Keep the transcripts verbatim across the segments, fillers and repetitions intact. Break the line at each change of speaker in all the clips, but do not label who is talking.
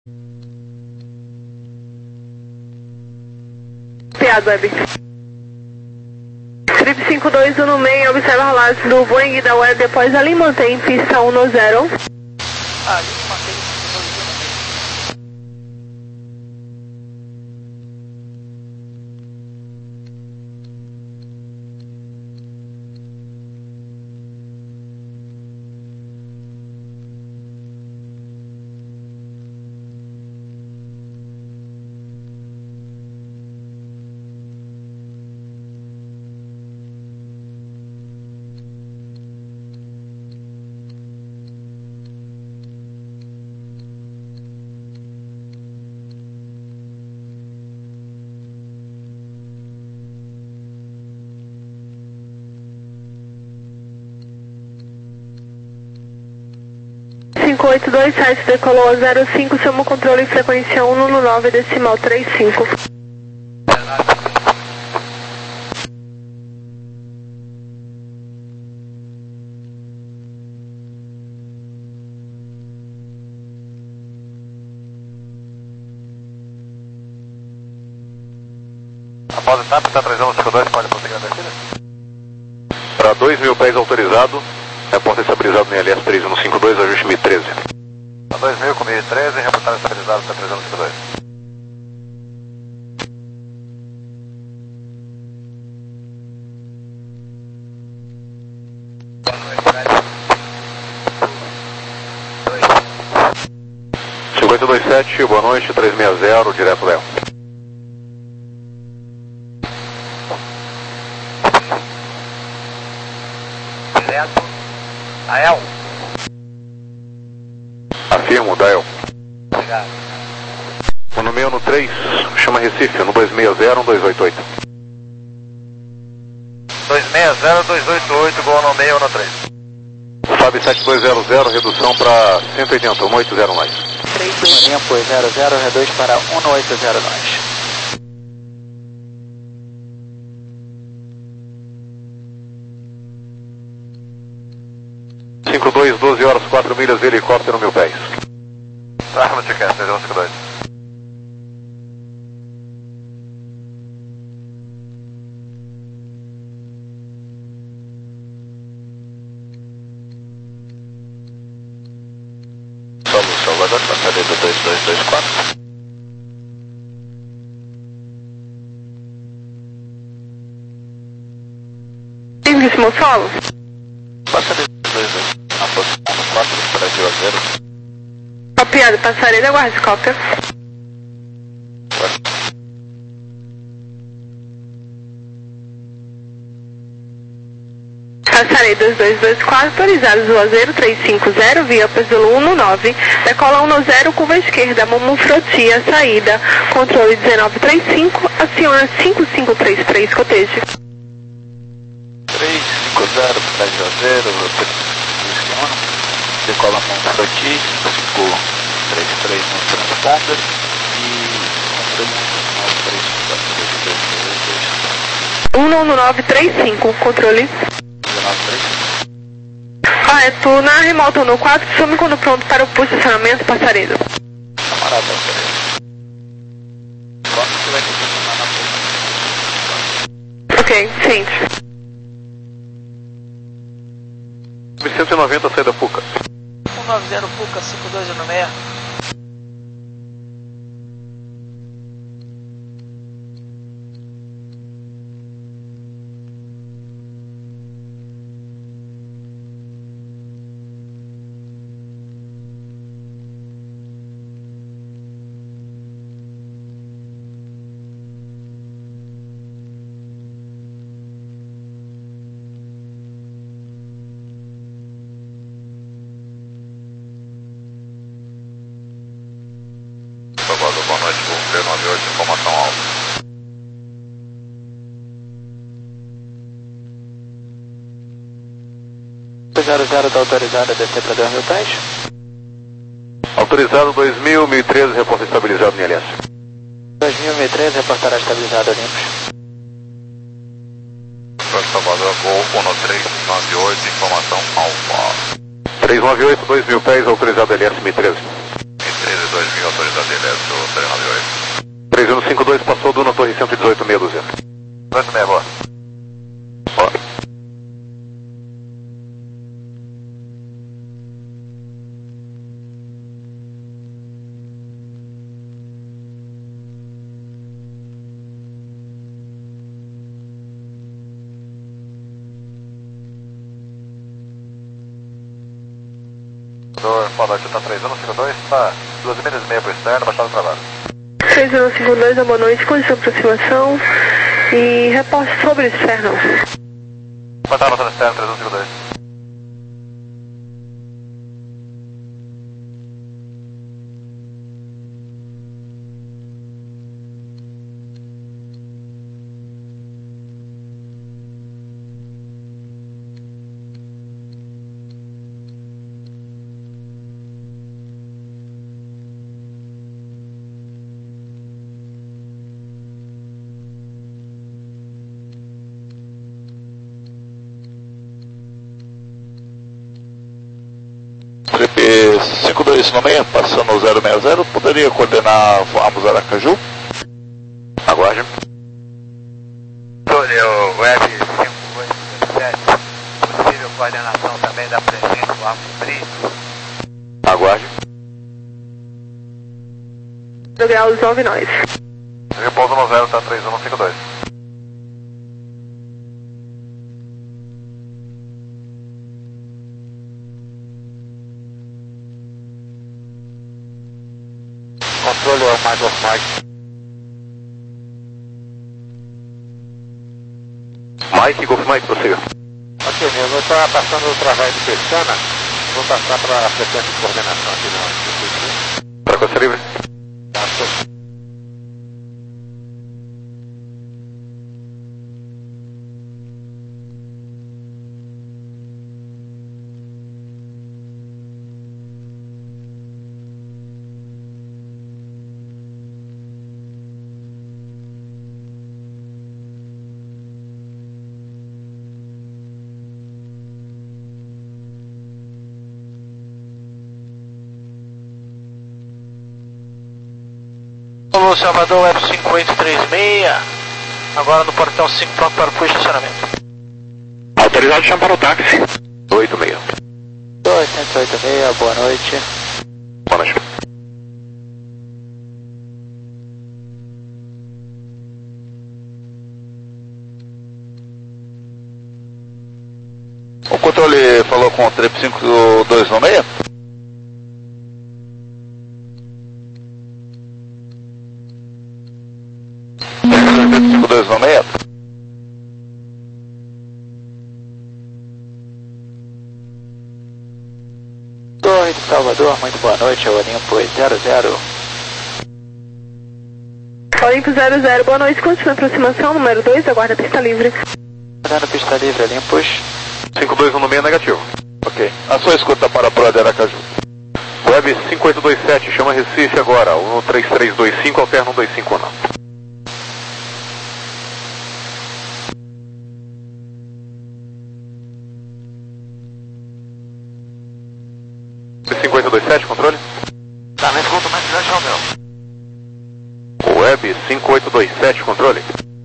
Piado, Web. Trip cinco dois um no meio, observa a rolagem do Boeing da Web, depois ali mantém pista um no zero.
Ah, ali mantém cinco dois um no meio.
cinco oito dois sete decolou a zero cinco, chama o controle em frequência um no nove decimal três cinco.
Após o S A P, está trazendo cinco dois, pode prosseguir a descida? Para dois mil pés autorizado, reporta estabilizado no I L S três um cinco dois, ajuste mil e treze. Para dois mil com mil e treze, reportado estabilizado, está trazendo cinco dois. cinco oito dois sete, boa noite, três seis zero, direto Léo.
Direto. Ael.
Afirmo, Dael.
Obrigado.
O no meio no três, chama Recife, no dois seis zero um dois oito oito.
dois seis zero dois oito oito, gol no meio no três.
F A B sete dois zero zero, redução para cento e oitenta, um oito zero mais.
Tempo zero zero, reduz para um oito zero nós.
cinco dois, doze horas, quatro milhas, helicóptero, mil pés.
Tá, não te quer, três um cinco dois.
Solo Salvador, passadeira dois dois dois quatro.
Lindíssimo solo.
Passadeira dois dois, na posição quatro, Brasil a zero.
Copiado, passarela, guarda cópia. Passarei dois dois dois quatro, autorizado Juazeiro três cinco zero, via Pezelo um no nove, decola um no zero, curva esquerda, Mumu Frotia, saída, controle dezenove trinta e cinco, aciona cinco cinco três três, cotejo.
três cinco zero, Brasil a zero, aciona, decola Mumu Frotia, cinco três três no transponder e
um no nove três cinco, controle. Ah, é tu na remota no quatro, some quando pronto para o posicionamento, passaredo.
Camarada, passaredo. Quando você vai ter que
Ok, sente.
cento e noventa, saída Puca.
um nove zero Puca, cinco dois no meio.
Salvador, boa noite, voo três nove oito, informação alta.
zero zero está autorizado a descer para dois mil pés.
Autorizado dois mil, mil e treze, reporta estabilizado no I L S.
dois mil, mil e treze, reportará estabilizado Olympus.
Salvador, voo um três nove oito, informação alfa. três nove oito, dois mil pés, autorizado L S mil e treze. mil e treze, dois dois mil, autorizado ele, do três nove oito. três um cinco dois passou do na torre cento e dezoito, meia dúzia. dezoito, meia, boa. Boa. Boa noite, tá três um cinco dois, tá duas milhas e meia pro externo, baixado travado.
três um cinco dois, boa noite, com sua aproximação e reporte sobre o externo.
Baixado no externo, três um cinco dois.
cinco dois no meio, passando o zero seis zero, poderia coordenar Vamos Aracaju?
Aguarde.
O Web cinco oito sete, possível coordenação também da presença do Arco Brito.
Aguarde.
Do grau nove nove.
Repouso no zero, tá três um cinco dois.
Controle ao mais off Mike.
Mike, Golf Mike, prossiga.
Ok, meu, vou estar passando através do Pestana, vou passar para a frequência de coordenação aqui no...
Para Costa Livre.
Tá, tô...
Alô, Salvador, Web cinco oito três seis, agora no portão cinco, pronto para o estacionamento.
Autorizado, chama para o táxi. oito seis.
dois oito seis, boa noite.
Boa noite.
O controle falou com o trip cinco dois no meio? cinco dois no meio?
Torre de Salvador, muito boa noite, Olimpo zero zero.
Olimpo zero zero, boa noite, continua a aproximação, número dois, aguarda a pista livre.
Dando pista livre, Olimpos.
cinco dois um no meio, negativo.
Ok. A sua escuta para a Pro de Aracaju.
Web cinco oito dois sete, chama Recife agora. um três três dois cinco, alterna um dois cinco um. cinco oito dois sete, controle?
Tá, na escuta, mais grande é o meu.
Web cinco oito dois sete, controle?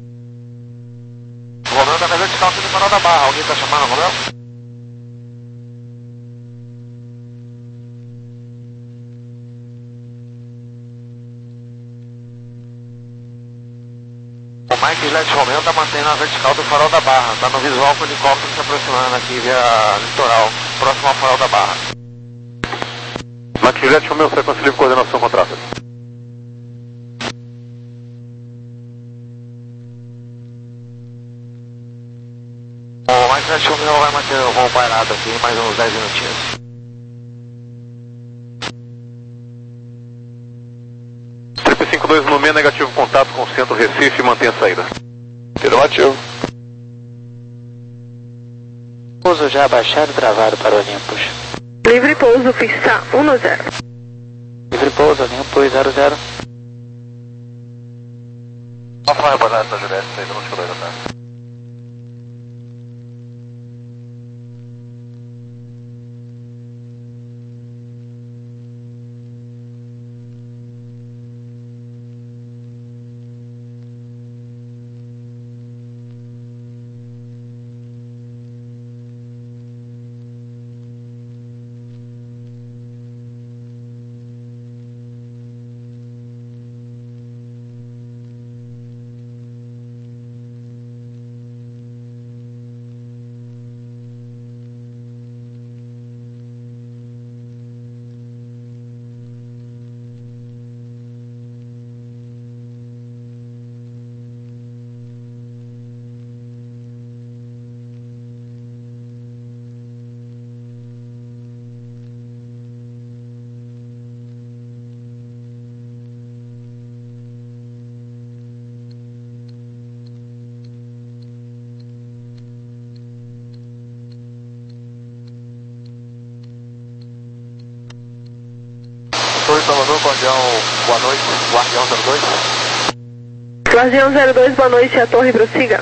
O Romeu tá fazendo descalço do Farol da Barra, alguém tá chamando o Romeu? O Mike Gillette Romeu tá mantendo a vertical do Farol da Barra, tá no visual com o helicóptero se aproximando aqui via litoral, próximo ao Farol da Barra.
Mike Juliette, Romeu, sequência livre, coordenação contrata.
O Mike Gillette Romeu vai manter o voo pairado aqui mais uns dez minutinhos.
Trip cinco dois no meio, negativo contato com o centro Recife e mantém a saída.
Afirmativo.
Pouso já abaixado e travado para Olimpos.
Livre pouso, pista um zero.
Livre pouso, Olimpos zero zero.
Rafael, reportagem da Juliette, três um cinco dois da tarde.
Guardião, boa noite, Guardião zero dois.
Guardião zero dois, boa noite, a torre prossiga.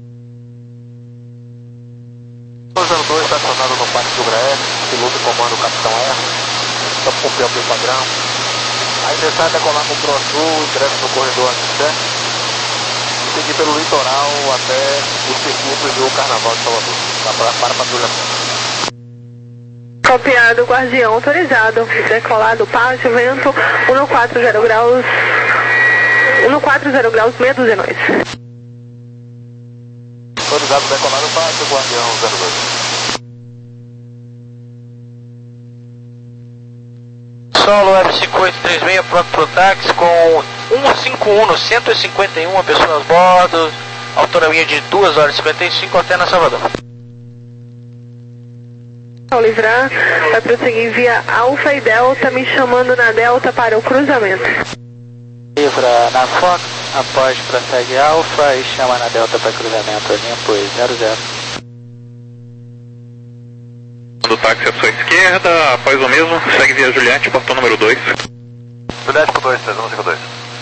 zero dois, estacionado no Parque do Graé, piloto e comando Capitão R. Estamos cumprindo o padrão. Aí descer decolar com o Pro Sul, direto no corredor Anissé. E seguir pelo litoral até o circuito do Carnaval de Salvador, para, para patrulhamento.
Copiado, Guardião autorizado. Decolado, pátio, vento, um quatro zero graus. um quatro zero graus, meia dúzia nós.
Autorizado, decolado, pátio, Guardião zero dois.
Solo F cinco oito três seis, pronto pro táxi com cento e cinquenta e um no cento e cinquenta e uma pessoas a bordo, autonomia de duas horas e cinquenta e cinco até na Salvador.
Ao livrar, vai prosseguir via Alfa e Delta, me chamando na Delta para o cruzamento.
Livra na Fox, após prossegue Alfa e chama na Delta para cruzamento limpo zero zero.
Do táxi à sua esquerda, após o mesmo, segue via Juliette, portão número dois.
Juliette com dois, três um cinco dois.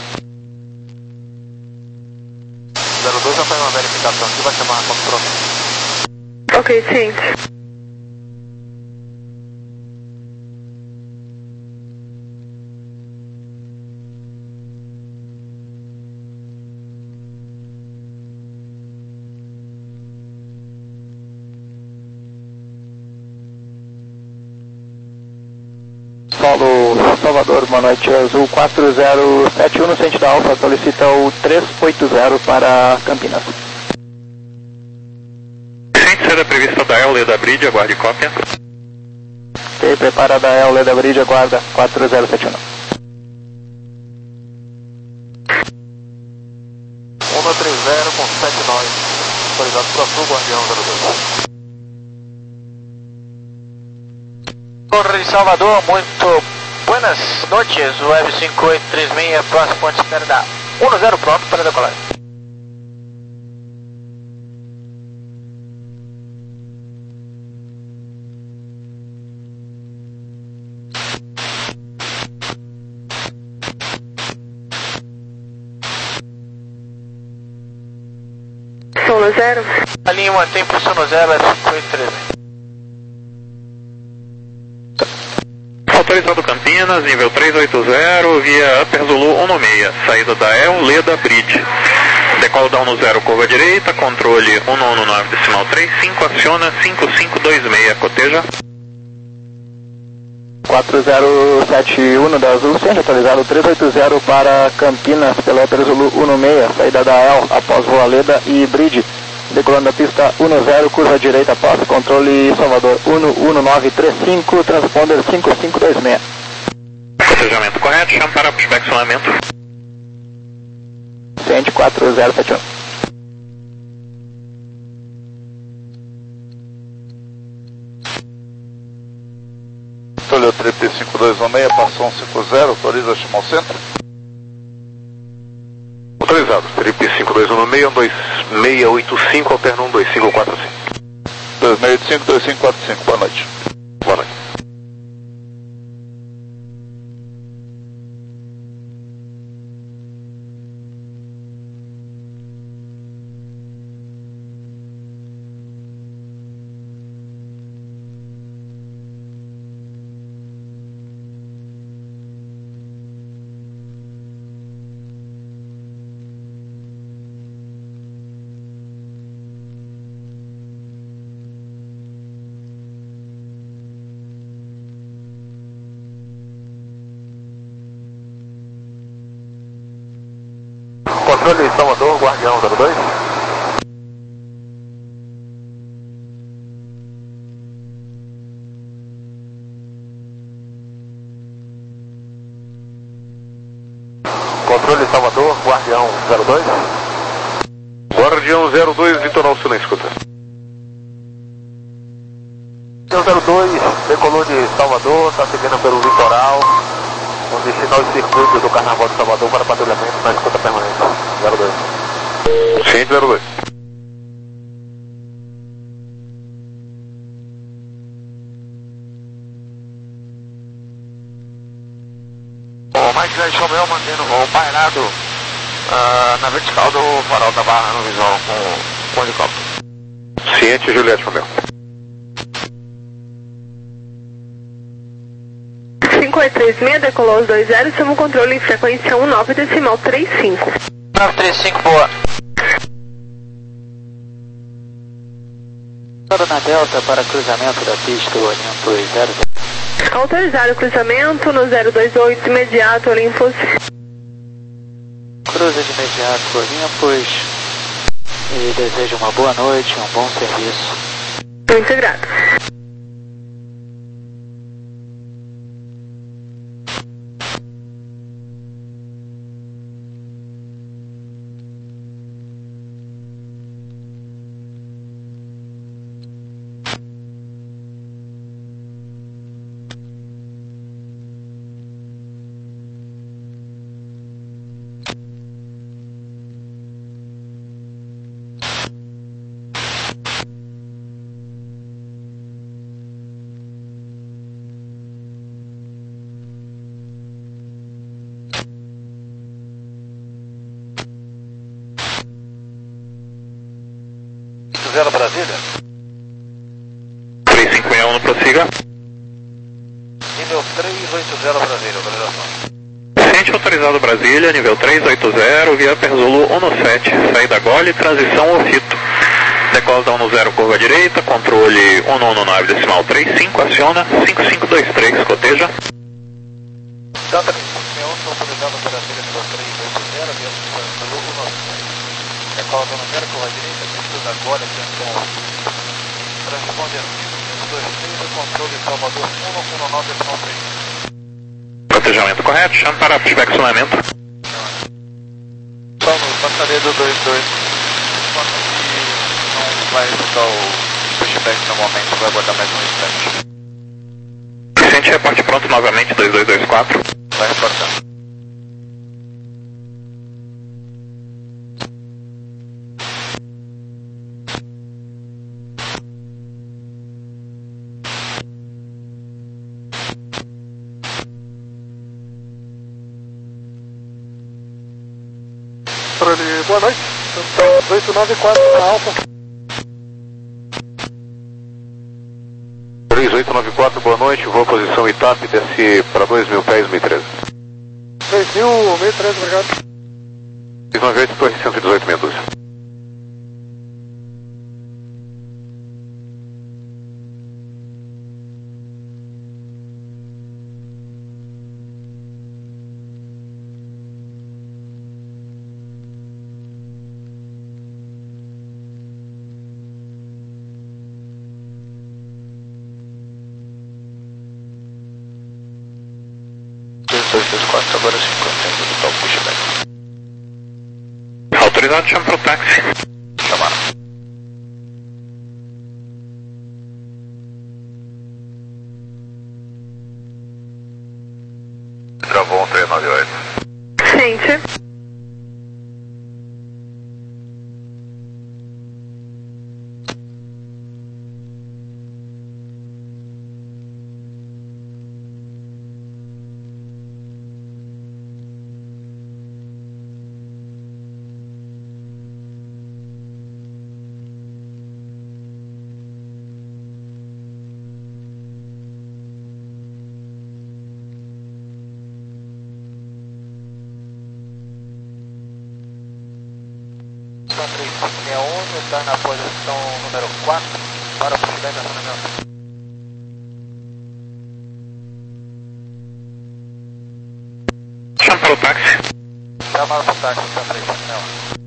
zero dois já faz uma verificação aqui, vai chamar a conta.
Ok, ciente.
Solo Salvador, boa noite, Azul quatro zero sete um no centro da Alfa, solicita o trezentos e oitenta para Campinas.
Ciente, será prevista da E L, da Bridge, aguarde cópia.
Ok, prepara da E L, da Bridge, aguarda quatro zero sete um.
Onda três zero com sete nove. Autorizado Pro Sul, Guardião zero dois.
Torre de Salvador, muito buenas noites, o F cinco oito três seis, próximo ponte esquerda um zero, pronto para decolar.
Sono zero.
A linha mantém posição no zero, F cinco oito três seis.
Autorizado Campinas, nível trezentos e oitenta, via Upper Zulu um seis, saída da E L, Leda Bridge. Decola down no zero, curva direita, controle um nove nove, decimal três cinco, aciona cinco cinco dois seis, coteja.
quatro zero sete um da Azul, centro atualizado trezentos e oitenta para Campinas, pela Upper Zulu um seis, saída da E L, após Rua Leda e Bridge. Decolando a pista um zero, curva direita, após controle Salvador um um nove três cinco, transponder cinco cinco dois seis.
Cotejamento correto, chama para inspecionamento.
Ciente quatro zero sete um.
Tolho trinta e cinco dois um seis, passou um cinco zero, autoriza chamar o centro.
Autorizado, trinta e cinco dois um seis, um dois seis oito cinco, alterno um dois cinco quatro cinco.
dois seis oito cinco, dois cinco quatro cinco, boa noite.
Boa noite.
Controle Salvador, Guardião zero dois. Controle Salvador, Guardião zero dois.
Guardião zero dois, litoral silêncio, escuta.
Guardião zero dois, decolou de Salvador, está seguindo pelo litoral, com destino aos circuitos do Carnaval de Salvador para patrulhamento na escuta permanente. zero dois.
Ciente zero dois.
fazendo voo pairado uh, na vertical do farol da barra no visual com, com o helicóptero.
Ciente, Juliette Romeu.
cinco oito três seis, decolou aos dois zero, sob o controle em frequência um nove decimal três cinco.
nove três cinco, boa.
Na Delta para cruzamento da pista Olympus zero zero.
Autorizado o cruzamento no zero dois oito, imediato Olympus.
Cruza de imediato Olympus e desejo uma boa noite, um bom serviço.
Muito grato.
zero Brasília.
três cinco seis um, prossiga.
Nível três oito zero Brasília, autorização.
Ciente autorizado Brasília, nível três oito zero, via Perzolo um sete, saída Gole, transição Ofito. Decola da um zero, curva direita, controle um nove decimal três cinco, aciona cinco cinco dois três, coteja.
Delta três cinco seis um, autorizado Brasília, nível três oito zero, via Perzolo um sete. Decola da um zero, curva direita, pista da Gole, atenção. Transponder cinco dois três, controle Salvador um nove decimal três cinco.
Cotejamento correto, chama para pushback-cionamento.
Só no passaria do dois dois, informa que não vai executar o pushback no momento, vai aguardar mais um instante.
Ciente, reporte pronto novamente, dois dois dois quatro.
Vai reportar. Boa noite, então oito nove quatro na Alfa. três oito nove quatro, boa noite, voo posição Itap, desce para dois mil pés, mil e treze. dois mil, mil e treze, obrigado. seis nove oito, torre cento e dezoito, meia dúzia.
dois dois quatro, agora sim, contendo do tal pushback.
Autorizado, chama para o táxi.
Chamaram.
Travou um três nove oito.
Ciente.
três cinco seis um, está na posição número quatro para o pushback de acionamento.
Chama para o táxi.
Chamaram para o táxi, está três cinco seis um.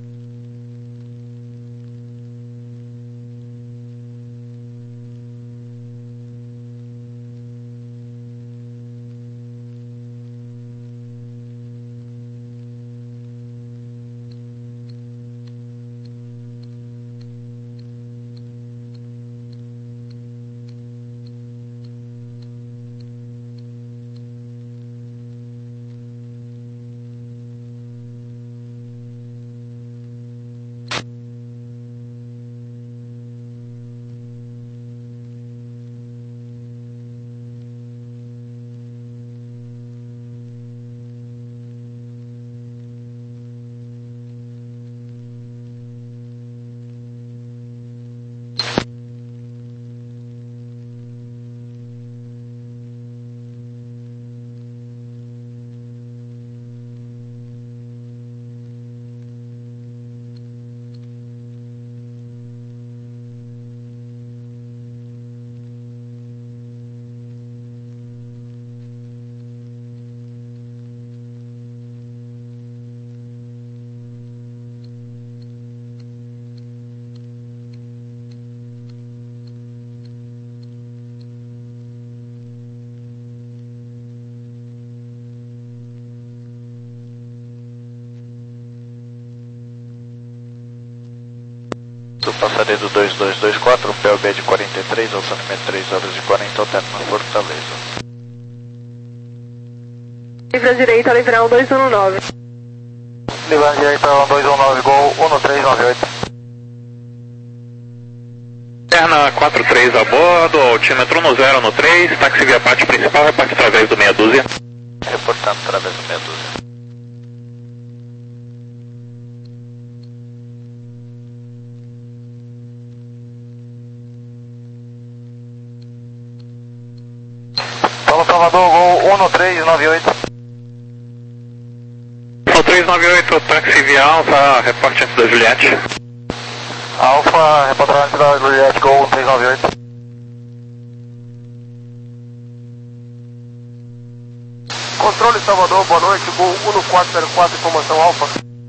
Passaria do dois dois dois quatro, P O B de quarenta e três, alçamento três horas e quarenta, alterno na Fortaleza.
Livre à direita, livrão dois um nove.
Livre à direita, dois um nove, Gol um três nove oito.
Perna quatro três a bordo, altímetro no zero no três, táxi via parte principal, reparte através do meia dúzia.
Reportando através do meia dúzia.
Paulo Salvador, Gol um três nove oito.
um três nove oito, táxi via Alfa, reporte antes da Juliette.
Alfa, reportagem da Juliette, Gol um três nove oito. Controle Salvador, boa noite, Gol um quatro zero quatro, informação Alfa.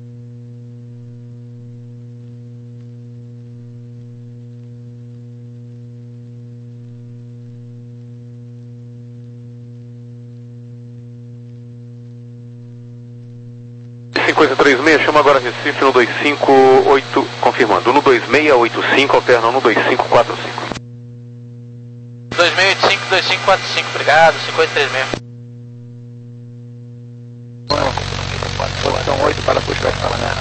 cinco três seis, chama agora Recife no dois cinco oito, confirmando, no dois seis oito cinco, alterna no dois cinco quatro cinco.
dois seis oito cinco, dois cinco quatro cinco, obrigado, cinco oito três seis.
Posição oito para pushback para né?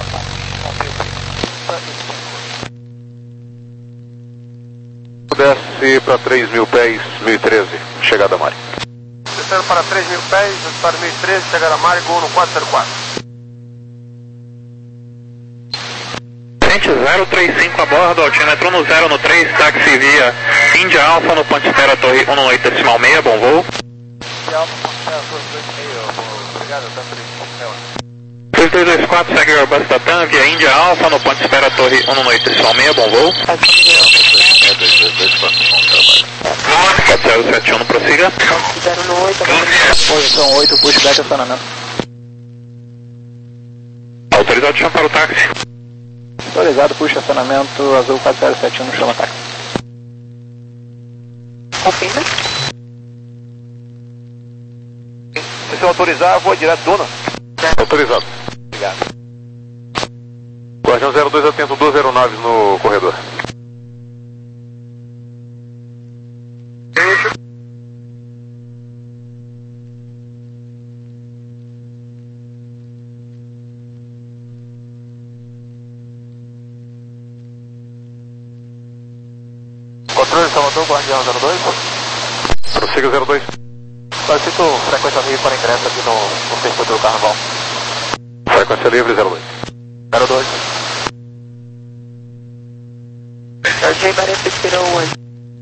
Desce para três mil pés, mil e treze, chegada a Mari.
Descendo para três mil pés, para mil e treze, chegada a Mari, Gol no quatro zero quatro.
zero três cinco a bordo, altímetro no zero no três, táxi via Índia Alfa no ponte espera Torre um oito decimal seis, bom voo.
Índia Alfa, ponte espera Torre dois seis, obrigado, tá três.
dois dois dois quatro, segue o Airbus da TAM via Índia Alfa no ponte espera Torre um oito decimal seis, bom voo.
dois dois dois quatro, bom trabalho.
quatro zero sete um, prossiga.
Posição oito, pushback acionamento.
Autorizado chama para o táxi.
Autorizado, puxa acionamento azul quatro zero sete um no chama táxi.
Confirma.
Se você autorizar, vou direto, dona.
Autorizado.
Obrigado.
Guardião zero dois, atento, duas aeronaves no corredor.
Controle Salvador, Guardião zero dois.
Prossiga zero dois.
Solicito frequência livre para ingresso aqui no, no circuito do Carnaval.
Frequência livre zero dois.
zero dois.
R J Barreto expirou hoje.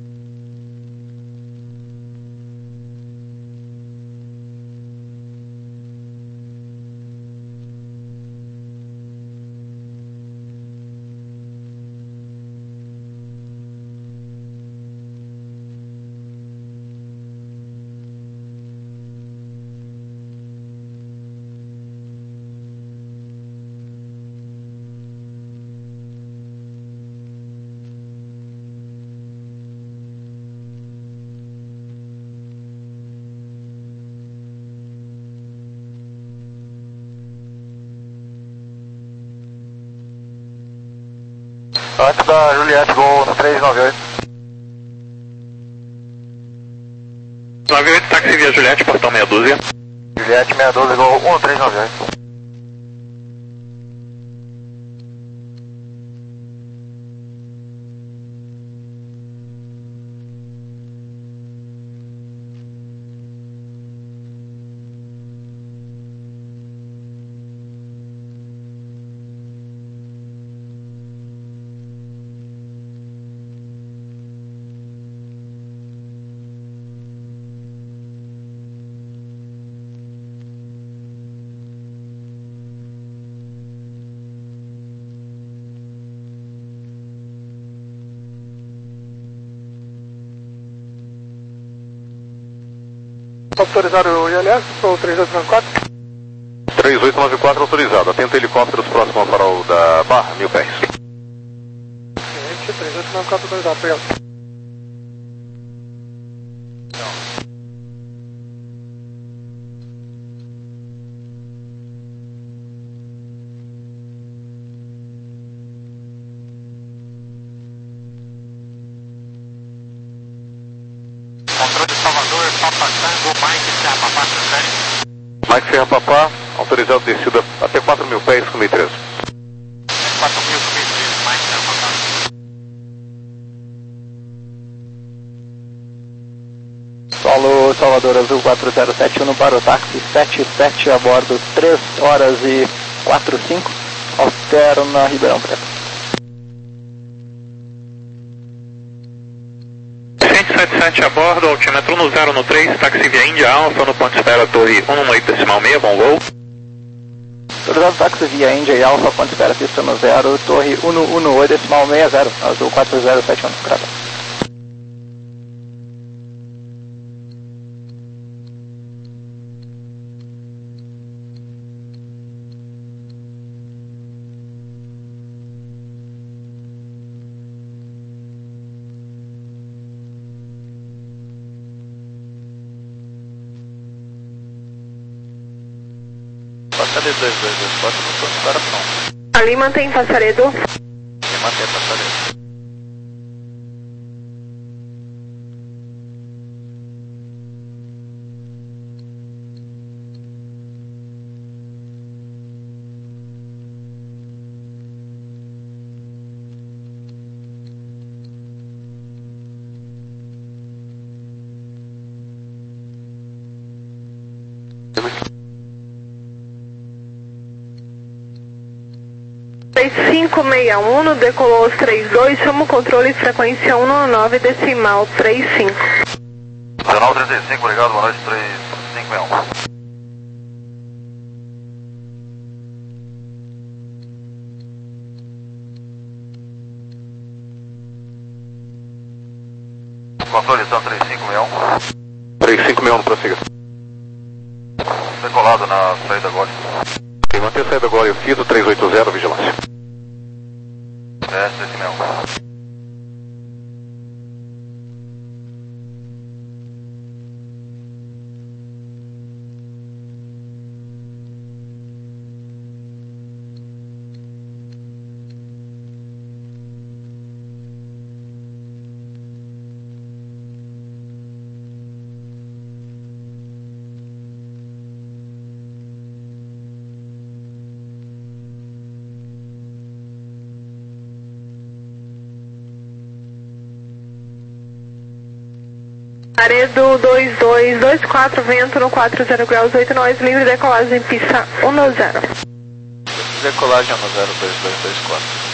Antes da Juliette, Gol no três nove oito.
nove oito, táxi via Juliette, portão meia dúzia.
Juliette seis doze, Gol um três nove oito. Autorizado o I L S, sou três oito nove quatro.
três oito nove quatro autorizado. Atento helicópteros próximo ao farol da Barra, mil pés.
três oito nove quatro autorizado, obrigado. Papa Tango, Mike Serra Papá, transfere.
Mike Serra Papá, autorizado descida até quatro mil pés com mil e treze.
quatro mil com mil e treze, Mike Serra Papá.
Solo Salvador Azul quatro zero sete um para o táxi sete sete a bordo, três horas e quatro cinco, alterna Ribeirão Preto.
cento e setenta e sete a bordo, altímetro no zero no três, táxi via Índia Alfa, no ponto de espera Torre um um oito decimal seis, bom voo.
Autorizado táxi via Índia e Alfa, ponto de espera pista no zero, Torre um um oito decimal seis zero, Azul quatro zero sete um, grava.
Passaredo dois dois dois quatro, no ponto de espera pronto.
Ali mantém Passaredo.
E mantém Passaredo.
três cinco seis um, decolou os três dois, chama o controle frequência um um nove decimal três cinco.
dezenove trinta e cinco, obrigado, boa noite, três cinco seis um. Controle são três cinco seis um. três cinco seis um, prossiga. Decolado na saída agora. E manter a saída agora e o Fido três oito zero, vigilância. É, três cinco seis um.
Passaredo dois dois dois quatro, vento no quatro zero graus oito nós, livre decolagem pista um zero.
Decolagem no zero dois dois dois quatro.